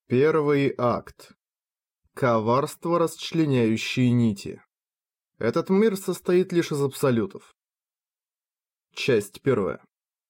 Первый акт. Коварство, расчленяющие нити. Этот мир состоит лишь из абсолютов. Часть первая.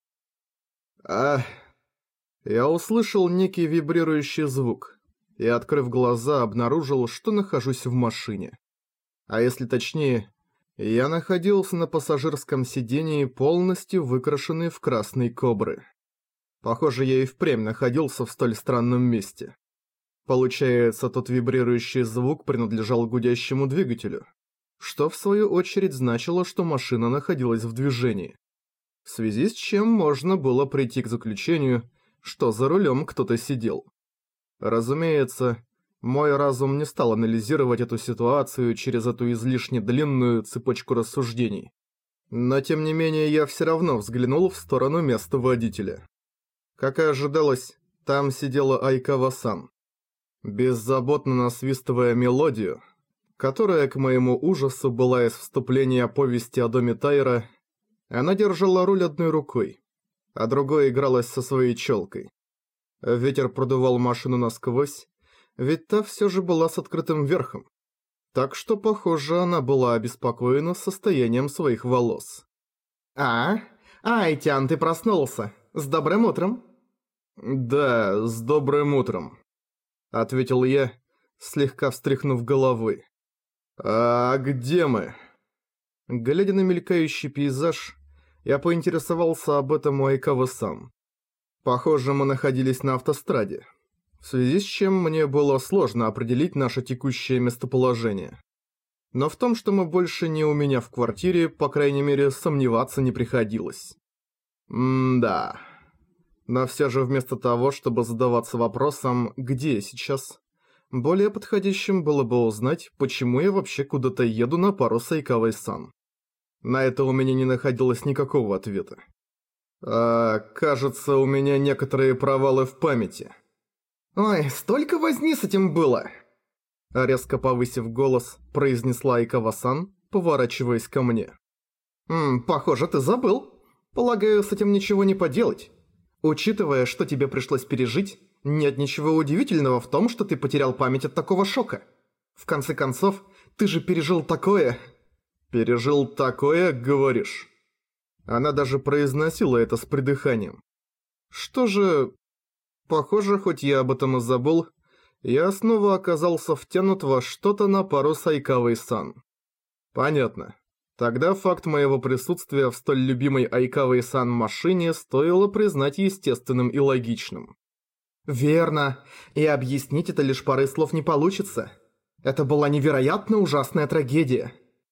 Я услышал некий вибрирующий звук и, открыв глаза, обнаружил, что нахожусь в машине. А если точнее, я находился на пассажирском сидении, полностью выкрашенный в красный кобры. Похоже, я и впрямь находился в столь странном месте. Получается, тот вибрирующий звук принадлежал гудящему двигателю, что в свою очередь значило, что машина находилась в движении. В связи с чем можно было прийти к заключению, что за рулем кто-то сидел. Разумеется, мой разум не стал анализировать эту ситуацию через эту излишне длинную цепочку рассуждений. Но тем не менее я все равно взглянул в сторону места водителя. Как и ожидалось, там сидела Айкава-сан, беззаботно насвистывая мелодию, которая, к моему ужасу, была из вступления повести о доме Тайра. Она держала руль одной рукой, а другой игралась со своей челкой. Ветер продувал машину насквозь, ведь та все же была с открытым верхом. Так что, похоже, она была обеспокоена состоянием своих волос. Айтян, ты проснулся. С добрым утром. «Да, с добрым утром», — ответил я, слегка встряхнув головой. «А где мы?» Глядя на мелькающий пейзаж, я поинтересовался об этом у Айкавы-сан. Похоже, мы находились на автостраде, в связи с чем мне было сложно определить наше текущее местоположение. Но в том, что мы больше не у меня в квартире, по крайней мере, сомневаться не приходилось. Да. Но все же вместо того, чтобы задаваться вопросом «где я сейчас?», более подходящим было бы узнать, почему я вообще куда-то еду на пару с Айкавой-сан. На это у меня не находилось никакого ответа. Кажется, у меня некоторые провалы в памяти. Ой, столько возни с этим было! Резко повысив голос, произнесла Айкава-сан, поворачиваясь ко мне. Похоже, ты забыл. Полагаю, с этим ничего не поделать. Учитывая, что тебе пришлось пережить, нет ничего удивительного в том, что ты потерял память от такого шока. В конце концов, ты же пережил такое... «Пережил такое, говоришь?» Она даже произносила это с придыханием. Что же... Похоже, хоть я об этом и забыл, я снова оказался втянут во что-то на пару с Айкавой-сан. Понятно. Тогда факт моего присутствия в столь любимой Айкавой-сан машине стоило признать естественным и логичным. Верно. И объяснить это лишь парой слов не получится. Это была невероятно ужасная трагедия.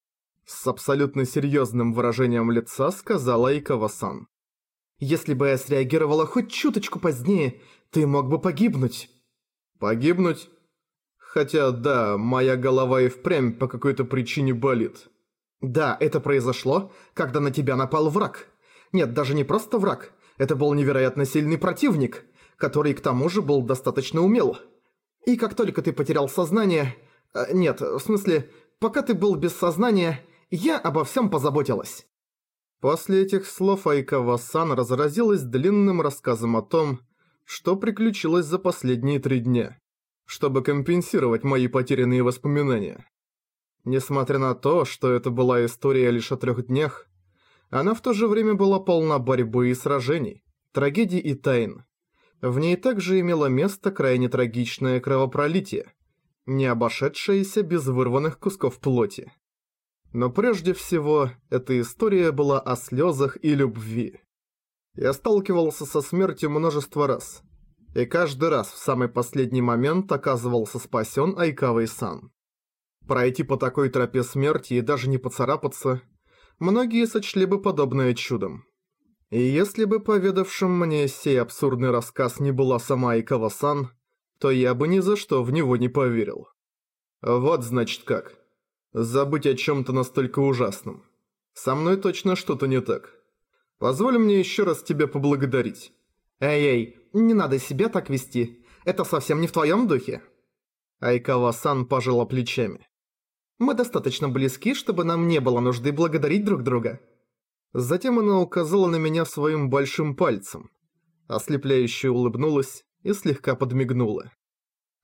С абсолютно серьезным выражением лица сказала Айкава-сан. Если бы я среагировала хоть чуточку позднее, ты мог бы погибнуть. Погибнуть? Хотя да, моя голова и впрямь по какой-то причине болит. Да, это произошло, когда на тебя напал враг. Нет, даже не просто враг. Это был невероятно сильный противник, который к тому же был достаточно умел. И как только ты потерял сознание... Нет, в смысле, пока ты был без сознания, я обо всем позаботилась. После этих слов Айкава-сан разразилась длинным рассказом о том, что приключилось за последние 3 дня, чтобы компенсировать мои потерянные воспоминания. Несмотря на то, что это была история лишь о 3 днях, она в то же время была полна борьбы и сражений, трагедий и тайн. В ней также имело место крайне трагичное кровопролитие, не обошедшееся без вырванных кусков плоти. Но прежде всего, эта история была о слезах и любви. Я сталкивался со смертью множество раз, и каждый раз в самый последний момент оказывался спасен Айкавой-сан. Пройти по такой тропе смерти и даже не поцарапаться, многие сочли бы подобное чудом. И если бы поведавшим мне сей абсурдный рассказ не была сама Айкава-сан, то я бы ни за что в него не поверил. Вот значит как. Забыть о чем-то настолько ужасном. Со мной точно что-то не так. Позволь мне еще раз тебя поблагодарить. Эй, не надо себя так вести. Это совсем не в твоем духе. Айкава-сан пожала плечами. Мы достаточно близки, чтобы нам не было нужды благодарить друг друга. Затем она указала на меня своим большим пальцем. Ослепляюще улыбнулась и слегка подмигнула.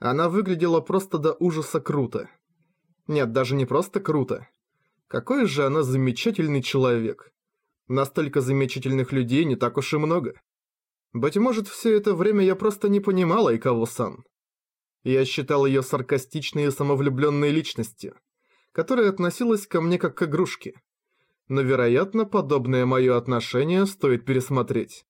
Она выглядела просто до ужаса круто. Нет, даже не просто круто. Какой же она замечательный человек. Настолько замечательных людей не так уж и много. Быть может, все это время я просто не понимал Айкаву-сан. Я считал ее саркастичной и самовлюбленной личностью, которая относилась ко мне как к игрушке. Но, вероятно, подобное мое отношение стоит пересмотреть.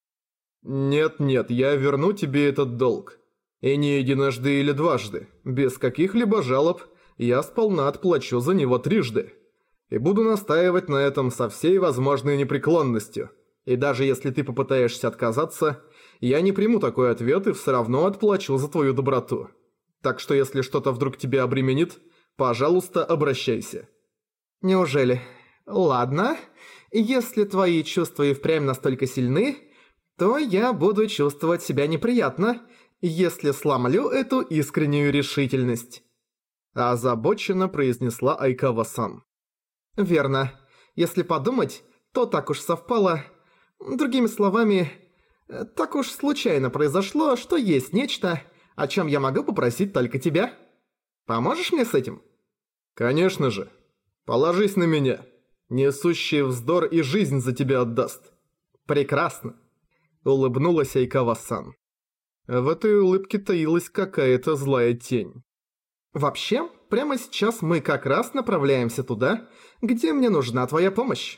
Нет, я верну тебе этот долг. И не единожды или дважды, без каких-либо жалоб, я сполна отплачу за него трижды. И буду настаивать на этом со всей возможной непреклонностью. И даже если ты попытаешься отказаться, я не приму такой ответ и все равно отплачу за твою доброту. Так что если что-то вдруг тебя обременит, пожалуйста, обращайся. Неужели? Ладно. Если твои чувства и впрямь настолько сильны, то я буду чувствовать себя неприятно, если сломлю эту искреннюю решительность. Озабоченно произнесла Айкава-сан. Верно. Если подумать, то так уж совпало. Другими словами, так уж случайно произошло, что есть нечто, о чем я могу попросить только тебя. Поможешь мне с этим? Конечно же. Положись на меня. Несущий вздор и жизнь за тебя отдаст. Прекрасно. Улыбнулась Айкава-сан. В этой улыбке таилась какая-то злая тень. Вообще, прямо сейчас мы как раз направляемся туда, где мне нужна твоя помощь.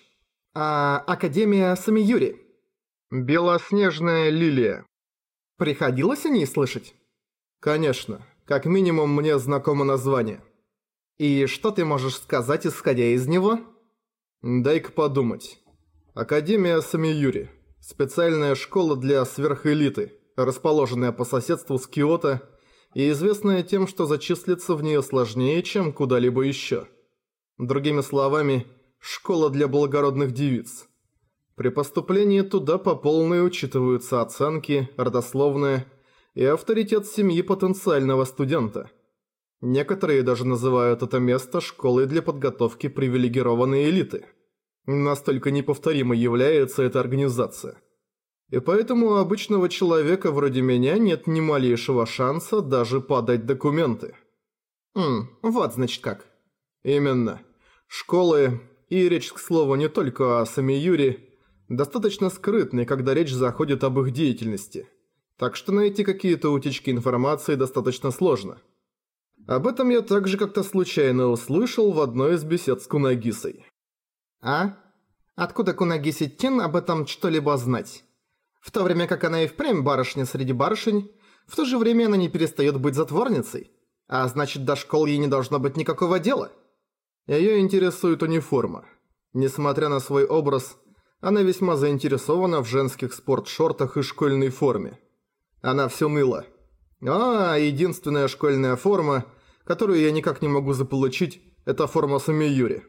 Академия Самиюри. Белоснежная лилия. Приходилось о ней слышать? Конечно. Как минимум мне знакомо название. И что ты можешь сказать, исходя из него? Дай-ка подумать. Академия Самиюри. Специальная школа для сверхэлиты, расположенная по соседству с Киото, и известная тем, что зачислиться в нее сложнее, чем куда-либо еще. Другими словами, школа для благородных девиц. При поступлении туда по полной учитываются оценки, родословная и авторитет семьи потенциального студента. Некоторые даже называют это место школой для подготовки привилегированной элиты. Настолько неповторимой является эта организация. И поэтому у обычного человека вроде меня нет ни малейшего шанса даже подать документы. Вот значит как. Именно. Школы, и речь, к слову, не только о Самиюри, достаточно скрытны, когда речь заходит об их деятельности. Так что найти какие-то утечки информации достаточно сложно. Об этом я также как-то случайно услышал в одной из бесед с Кунагисой. Откуда Кунагиси-тин об этом что-либо знать? В то время как она и впрямь барышня среди барышень, в то же время она не перестает быть затворницей. А значит, до школ ей не должно быть никакого дела. Её интересует униформа. Несмотря на свой образ, она весьма заинтересована в женских спортшортах и школьной форме. Она всё ныла. Единственная школьная форма, которую я никак не могу заполучить, это форма Самиюри.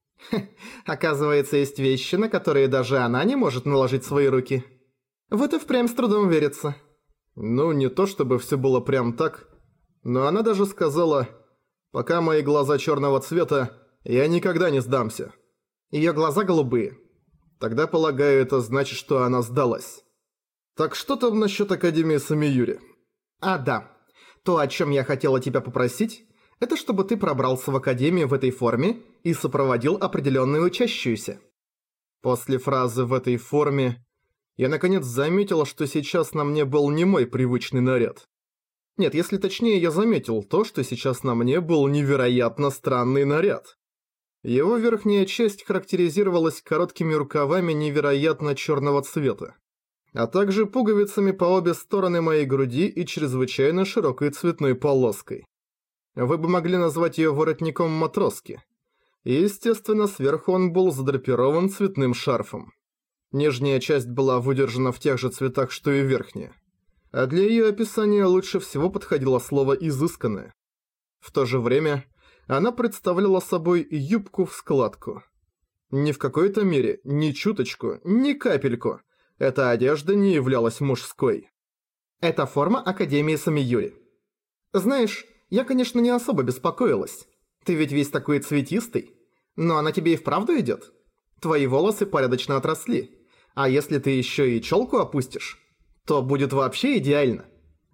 Оказывается, есть вещи, на которые даже она не может наложить свои руки. В это впрямь с трудом верится. Ну, не то чтобы все было прям так, но она даже сказала: «Пока мои глаза черного цвета, я никогда не сдамся». Её глаза голубые. Тогда, полагаю, это значит, что она сдалась. Так что там насчет Академии Самиюри? Да. То, о чем я хотела тебя попросить, это чтобы ты пробрался в Академию в этой форме и сопроводил определенную учащуюся. После фразы «в этой форме» я наконец заметила, что сейчас на мне был не мой привычный наряд. Нет, если точнее, я заметил то, что сейчас на мне был невероятно странный наряд. Его верхняя часть характеризовалась короткими рукавами невероятно черного цвета, а также пуговицами по обе стороны моей груди и чрезвычайно широкой цветной полоской. Вы бы могли назвать ее воротником матроски. И, естественно, сверху он был задрапирован цветным шарфом. Нижняя часть была выдержана в тех же цветах, что и верхняя. А для ее описания лучше всего подходило слово «изысканное». В то же время она представляла собой юбку в складку. Ни в какой-то мере, ни чуточку, ни капельку эта одежда не являлась мужской. Это форма Академии Самиюри. Знаешь, я, конечно, не особо беспокоилась. Ты ведь весь такой цветистый. Но она тебе и вправду идет. Твои волосы порядочно отросли. А если ты еще и челку опустишь, то будет вообще идеально.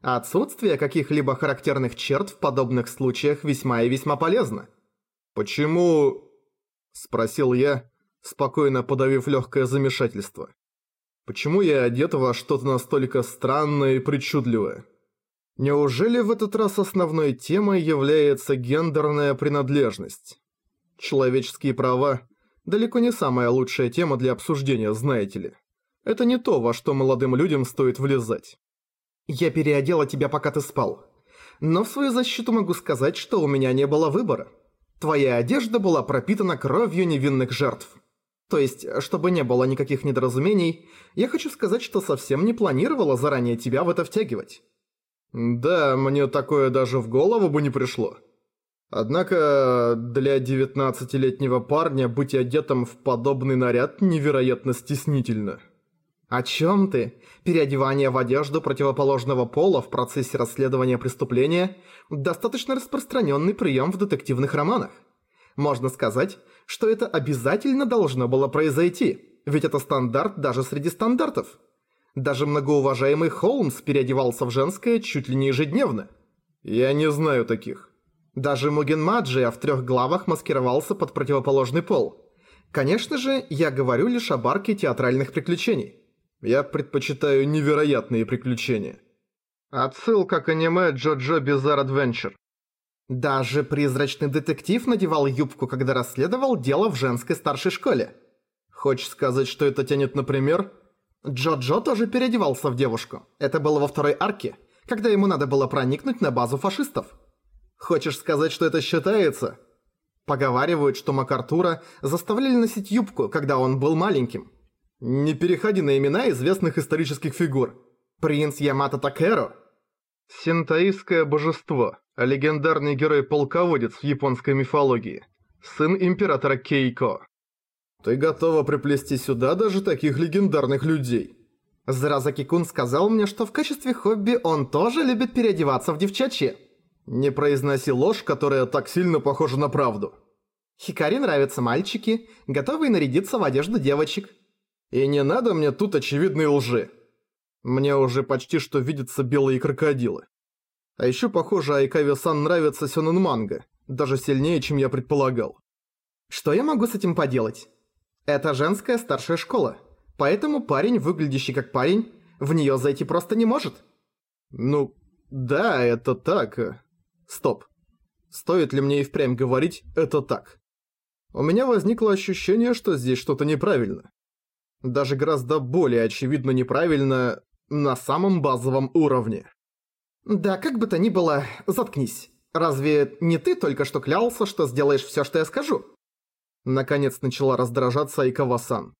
Отсутствие каких-либо характерных черт в подобных случаях весьма и весьма полезно. «Почему?» – спросил я, спокойно подавив легкое замешательство. «Почему я одет во что-то настолько странное и причудливое? Неужели в этот раз основной темой является гендерная принадлежность? Человеческие права – далеко не самая лучшая тема для обсуждения, знаете ли. Это не то, во что молодым людям стоит влезать». Я переодела тебя, пока ты спал. Но в свою защиту могу сказать, что у меня не было выбора. Твоя одежда была пропитана кровью невинных жертв. То есть, чтобы не было никаких недоразумений, я хочу сказать, что совсем не планировала заранее тебя в это втягивать. Да, мне такое даже в голову бы не пришло. Однако для 19-летнего парня быть одетым в подобный наряд невероятно стеснительно. О чем ты? Переодевание в одежду противоположного пола в процессе расследования преступления – достаточно распространенный прием в детективных романах. Можно сказать, что это обязательно должно было произойти, ведь это стандарт даже среди стандартов. Даже многоуважаемый Холмс переодевался в женское чуть ли не ежедневно. Я не знаю таких. Даже Муген Маджиа в 3 главах маскировался под противоположный пол. Конечно же, я говорю лишь об арке театральных приключений. Я предпочитаю невероятные приключения. Отсылка к аниме JoJo Bizarre Adventure. Даже призрачный детектив надевал юбку, когда расследовал дело в женской старшей школе. Хочешь сказать, что это тянет на пример? Джо-Джо тоже переодевался в девушку. Это было во 2 арке, когда ему надо было проникнуть на базу фашистов. Хочешь сказать, что это считается? Поговаривают, что МакАртура заставляли носить юбку, когда он был маленьким. Не переходи на имена известных исторических фигур. Принц Ямато Такеро. Синтоистское божество, легендарный герой-полководец в японской мифологии. Сын императора Кейко. Ты готова приплести сюда даже таких легендарных людей? Заразаки-кун сказал мне, что в качестве хобби он тоже любит переодеваться в девчачье. Не произноси ложь, которая так сильно похожа на правду. Хикари нравятся мальчики, готовые нарядиться в одежду девочек. И не надо мне тут очевидной лжи. Мне уже почти что видятся белые крокодилы. А еще, похоже, Айкаве-сан нравится сёнэн-манга, даже сильнее, чем я предполагал. Что я могу с этим поделать? Это женская старшая школа, поэтому парень, выглядящий как парень, в неё зайти просто не может. Ну, да, это так. Стоп. Стоит ли мне и впрямь говорить «это так»? У меня возникло ощущение, что здесь что-то неправильно. Даже гораздо более очевидно неправильно на самом базовом уровне. Да, как бы то ни было, заткнись. Разве не ты только что клялся, что сделаешь всё, что я скажу? Наконец начала раздражаться Айкава-сан.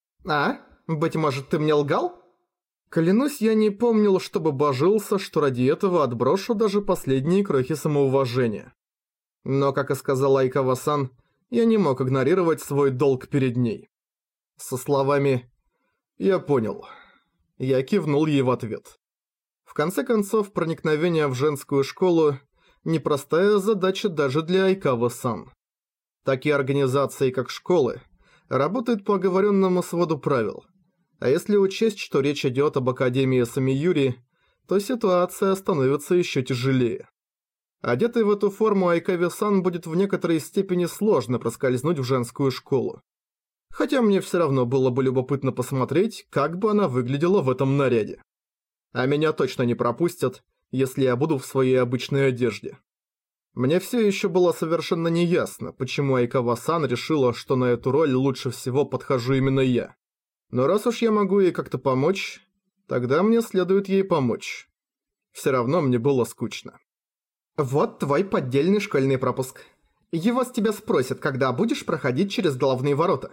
А? Быть может, ты мне лгал? Клянусь, я не помнил, чтобы божился, что ради этого отброшу даже последние крохи самоуважения. Но, как и сказала Айкава-сан, я не мог игнорировать свой долг перед ней. Со словами «Я понял». Я кивнул ей в ответ. В конце концов, проникновение в женскую школу – непростая задача даже для Айкава-сан. Такие организации, как школы, работают по оговоренному своду правил. А если учесть, что речь идет об Академии Самиюри, то ситуация становится еще тяжелее. Одетый в эту форму Айкаве-сан будет в некоторой степени сложно проскользнуть в женскую школу. Хотя мне все равно было бы любопытно посмотреть, как бы она выглядела в этом наряде. А меня точно не пропустят, если я буду в своей обычной одежде. Мне все еще было совершенно неясно, почему Айкава-сан решила, что на эту роль лучше всего подхожу именно я. Но раз уж я могу ей как-то помочь, тогда мне следует ей помочь. Все равно мне было скучно. Вот твой поддельный школьный пропуск. Его с тебя спросят, когда будешь проходить через главные ворота.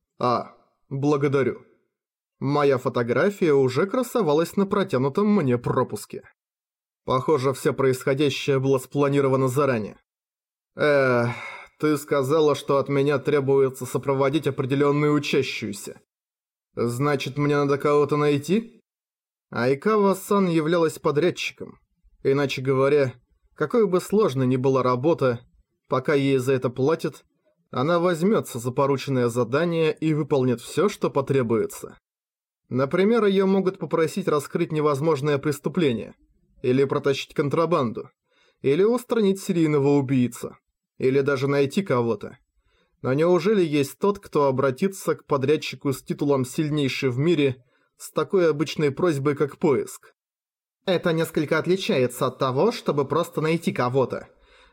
Благодарю. Моя фотография уже красовалась на протянутом мне пропуске. Похоже, все происходящее было спланировано заранее. Ты сказала, что от меня требуется сопроводить определенную учащуюся. Значит, мне надо кого-то найти? Айкава-сан являлась подрядчиком. Иначе говоря, какой бы сложной ни была работа, пока ей за это платят, она возьмется за порученное задание и выполнит все, что потребуется. Например, ее могут попросить раскрыть невозможное преступление. или протащить контрабанду, или устранить серийного убийцу, или даже найти кого-то. Но неужели есть тот, кто обратится к подрядчику с титулом «сильнейший в мире» с такой обычной просьбой, как поиск? Это несколько отличается от того, чтобы просто найти кого-то.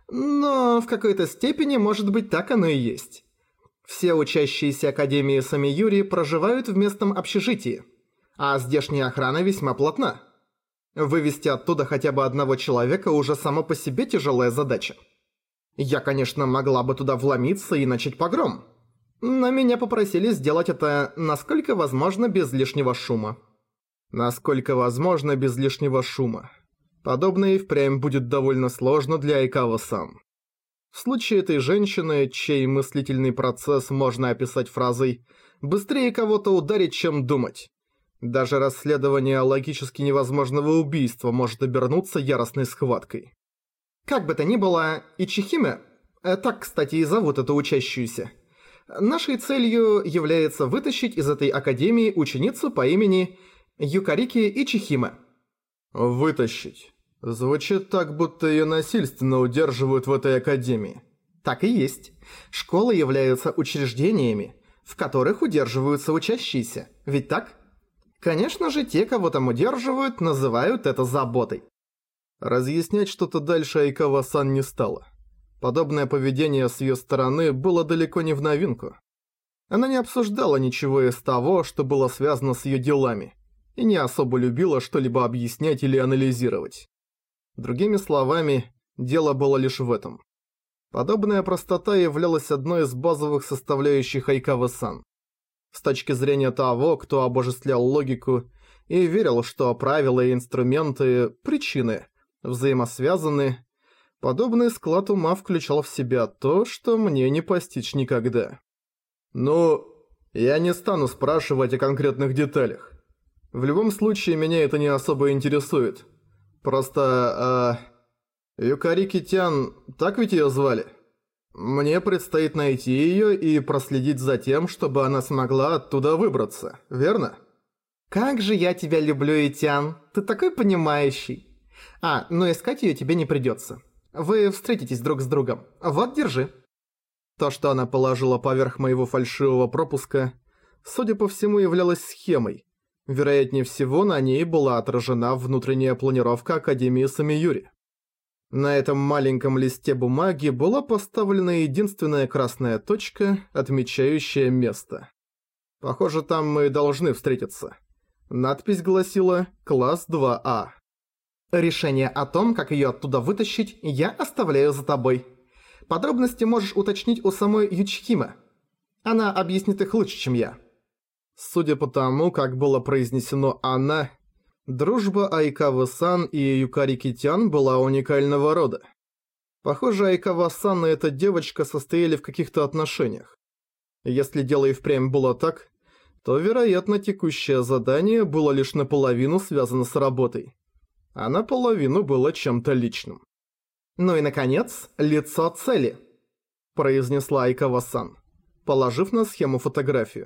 Но в какой-то степени, может быть, так оно и есть. Все учащиеся Академии Самиюри проживают в местном общежитии, а здешняя охрана весьма плотна. Вывести оттуда хотя бы одного человека уже само по себе тяжелая задача. Я, конечно, могла бы туда вломиться и начать погром, но меня попросили сделать это насколько возможно без лишнего шума. Насколько возможно без лишнего шума. Подобное и впрямь будет довольно сложно для Айкава-сан. В случае этой женщины, чей мыслительный процесс можно описать фразой «быстрее кого-то ударить, чем думать». Даже расследование логически невозможного убийства может обернуться яростной схваткой. Как бы то ни было, Ичихиме, так, кстати, и зовут эту учащуюся, нашей целью является вытащить из этой академии ученицу по имени Юкарики Ичихиме. Вытащить. Звучит так, будто ее насильственно удерживают в этой академии. Так и есть. Школы являются учреждениями, в которых удерживаются учащиеся. Ведь так? Конечно же, те, кого там удерживают, называют это заботой. Разъяснять что-то дальше Айкава-сан не стала. Подобное поведение с ее стороны было далеко не в новинку. Она не обсуждала ничего из того, что было связано с ее делами, и не особо любила что-либо объяснять или анализировать. Другими словами, дело было лишь в этом. Подобная простота являлась одной из базовых составляющих Айкава-сан. С точки зрения того, кто обожествлял логику и верил, что правила и инструменты, причины, взаимосвязаны, подобный склад ума включал в себя то, что мне не постичь никогда. Ну, я не стану спрашивать о конкретных деталях. В любом случае, меня это не особо интересует. Просто, Юкарики-тян, так ведь её звали? Мне предстоит найти её и проследить за тем, чтобы она смогла оттуда выбраться, верно? Как же я тебя люблю, Итян, ты такой понимающий. Но искать её тебе не придётся. Вы встретитесь друг с другом. Вот, держи. То, что она положила поверх моего фальшивого пропуска, судя по всему, являлось схемой. Вероятнее всего, на ней была отражена внутренняя планировка Академии Самиюри. На этом маленьком листе бумаги была поставлена единственная красная точка, отмечающая место. Похоже, там мы должны встретиться. Надпись гласила «Класс 2А». Решение о том, как её оттуда вытащить, я оставляю за тобой. Подробности можешь уточнить у самой Ючихиме. Она объяснит их лучше, чем я. Судя по тому, как было произнесено «она», дружба Айкавы-сан и Юкарики-тян была уникального рода. Похоже, Айкава-сан и эта девочка состояли в каких-то отношениях. Если дело и впрямь было так, то, вероятно, текущее задание было лишь наполовину связано с работой, а наполовину было чем-то личным. «Ну и, наконец, лицо цели», – произнесла Айкава-сан, положив на схему фотографию.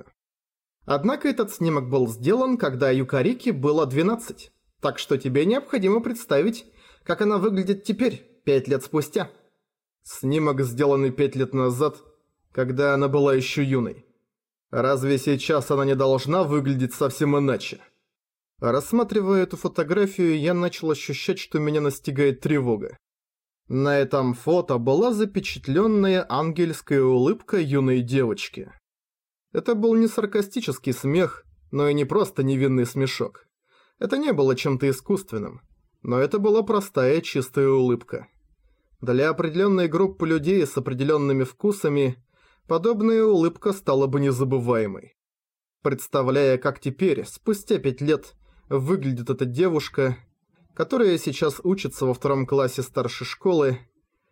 Однако этот снимок был сделан, когда Юкарики было 12, так что тебе необходимо представить, как она выглядит теперь, 5 лет спустя. Снимок, сделанный 5 лет назад, когда она была еще юной. Разве сейчас она не должна выглядеть совсем иначе? Рассматривая эту фотографию, я начал ощущать, что меня настигает тревога. На этом фото была запечатленная ангельская улыбка юной девочки. Это был не саркастический смех, но и не просто невинный смешок. Это не было чем-то искусственным, но это была простая чистая улыбка. Для определенной группы людей с определенными вкусами подобная улыбка стала бы незабываемой. Представляя, как теперь, спустя 5 лет, выглядит эта девушка, которая сейчас учится во 2 классе старшей школы,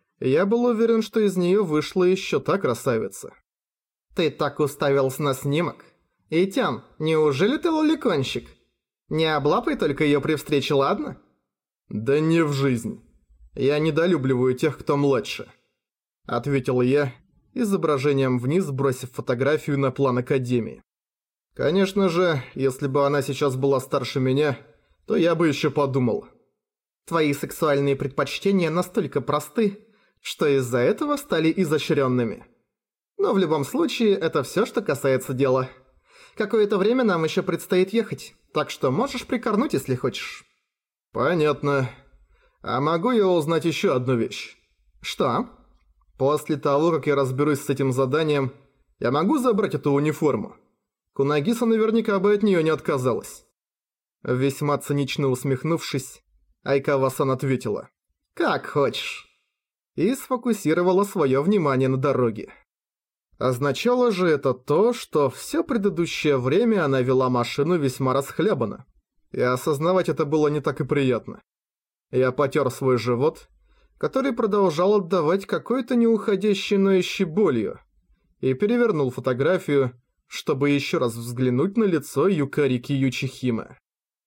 я был уверен, что из нее вышла еще та красавица. «Ты так уставился на снимок? Итян, неужели ты лоликонщик? Не облапай только ее при встрече, ладно?» «Да не в жизнь. Я недолюбливаю тех, кто младше», — ответил я, изображением вниз бросив фотографию на план Академии. Конечно же, если бы она сейчас была старше меня, то я бы еще подумал. Твои сексуальные предпочтения настолько просты, что из-за этого стали изощренными. Но в любом случае, это все, что касается дела. Какое-то время нам еще предстоит ехать, так что можешь прикорнуть, если хочешь». «Понятно. А могу я узнать еще одну вещь?» «Что?» «После того, как я разберусь с этим заданием, я могу забрать эту униформу? Кунагиса наверняка бы от нее не отказалась». Весьма цинично усмехнувшись, Айкава-сан ответила: «Как хочешь». И сфокусировала свое внимание на дороге. Означало же это то, что все предыдущее время она вела машину весьма расхлябанно. И осознавать это было не так и приятно. Я потер свой живот, который продолжал отдавать какой-то неуходящей ноющей болью, и перевернул фотографию, чтобы еще раз взглянуть на лицо Юкарики Ючихиме.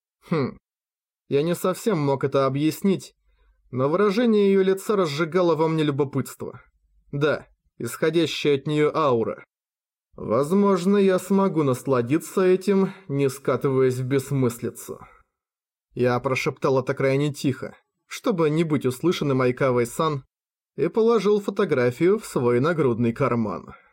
Я не совсем мог это объяснить, но выражение ее лица разжигало во мне любопытство. Да, исходящая от нее аура. Возможно, я смогу насладиться этим, не скатываясь в бессмыслицу. Я прошептал это крайне тихо, чтобы не быть услышанным Айкавой-сан, и положил фотографию в свой нагрудный карман.